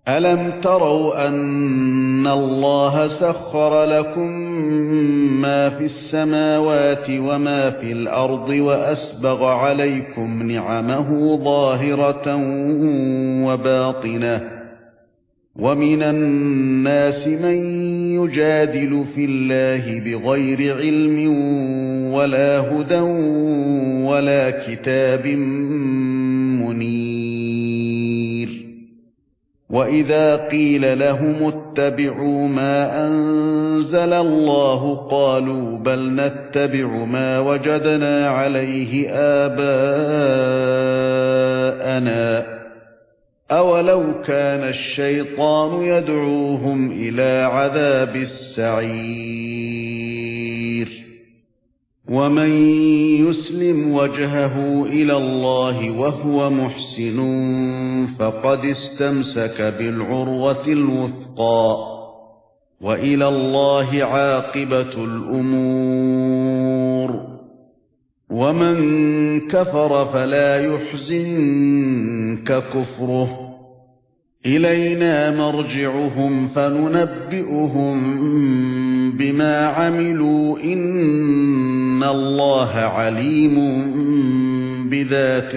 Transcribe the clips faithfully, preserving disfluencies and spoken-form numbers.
أَلَمْ تَرَوْا أَنَّ اللَّهَ سَخَّرَ لَكُم مَّا فِي السَّمَاوَاتِ وَمَا فِي الْأَرْضِ وَأَسْبَغَ عَلَيْكُمْ نِعَمَهُ ظَاهِرَةً وَبَاطِنَةً ۗ وَمِنَ النَّاسِ مَن يُجَادِلُ فِي اللَّهِ بِغَيْرِ عِلْمٍ وَلَا هُدًى وَلَا كِتَابٍ مُنِيرٍ. وَإِذَا قِيلَ لَهُمُ اتَّبِعُوا مَا أَنزَلَ اللَّهُ قَالُوا بَلْ نَتَّبِعُ مَا وَجَدْنَا عَلَيْهِ آبَاءَنَا ۚ أَوَلَوْ كَانَ الشَّيْطَانُ يَدْعُوهُمْ إِلَى عَذَابِ السَّعِيرِ. وَمَن يُسْلِمْ وَجْهَهُ إِلَى اللَّهِ وَهُوَ مُحْسِنٌ فَقَدِ اسْتَمْسَكَ بِالْعُرْوَةِ الْوُثْقَى، وَإِلَى اللَّهِ عَاقِبَةُ الْأُمُورِ. وَمَن كَفَرَ فَلَا يُحْزِنكَ كُفْرُهُ، إِلَيْنَا مَرْجِعُهُمْ فَنُنَبِّئُهُم بِمَا عَمِلُوا إِنَّ اللَّهَ عَلِيمٌ بِذَاتِ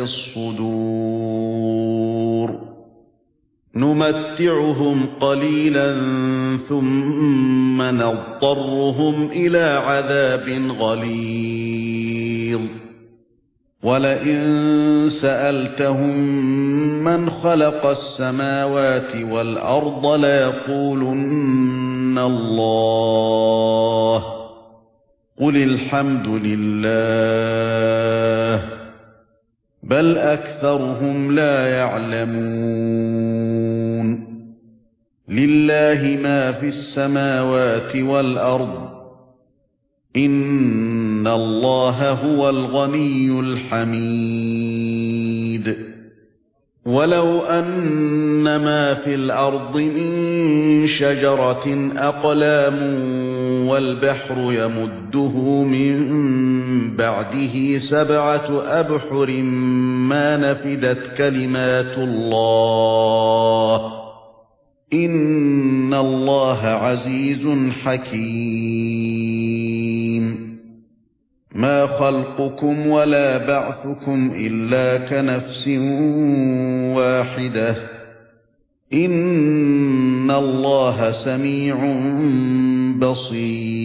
الصُّدُورِ. نُمَتِّعُهُمْ قَلِيلًا ثُمَّ نَضْطَرُّهُمْ إِلَى عَذَابٍ غَلِيظٍ. وَلَئِن سَأَلْتَهُم مَّنْ خَلَقَ السَّمَاوَاتِ وَالْأَرْضَ لَيَقُولُنَّ اللَّهُ ۚ قُلِ الْحَمْدُ لِلَّهِ ۚ بَلْ أَكْثَرُهُمْ لَا يَعْلَمُونَ. لِلَّهِ مَا فِي السَّمَاوَاتِ وَالْأَرْضِ، إِنَّ اللَّهَ هُوَ الْغَنِيُّ الْحَمِيدُ. وَلَوْ أَنَّ مَا فِي الْأَرْضِ مِن شَجَرَةٍ أَقْلَامٌ وَالْبَحْرُ يَمُدُّهُ مِن بَعْدِهِ سَبْعَةُ أَبْحُرٍ مَّا نَفِدَتْ كَلِمَاتُ اللَّهِ ۗ إِنَّ اللَّهَ عَزِيزٌ حَكِيمٌ. مَا خَلْقُكُمْ وَلَا بَعْثُكُمْ إِلَّا كَنَفْسٍ وَاحِدَةٍ ۗ إِنَّ اللَّهَ سَمِيعٌ بَصِيرٌ.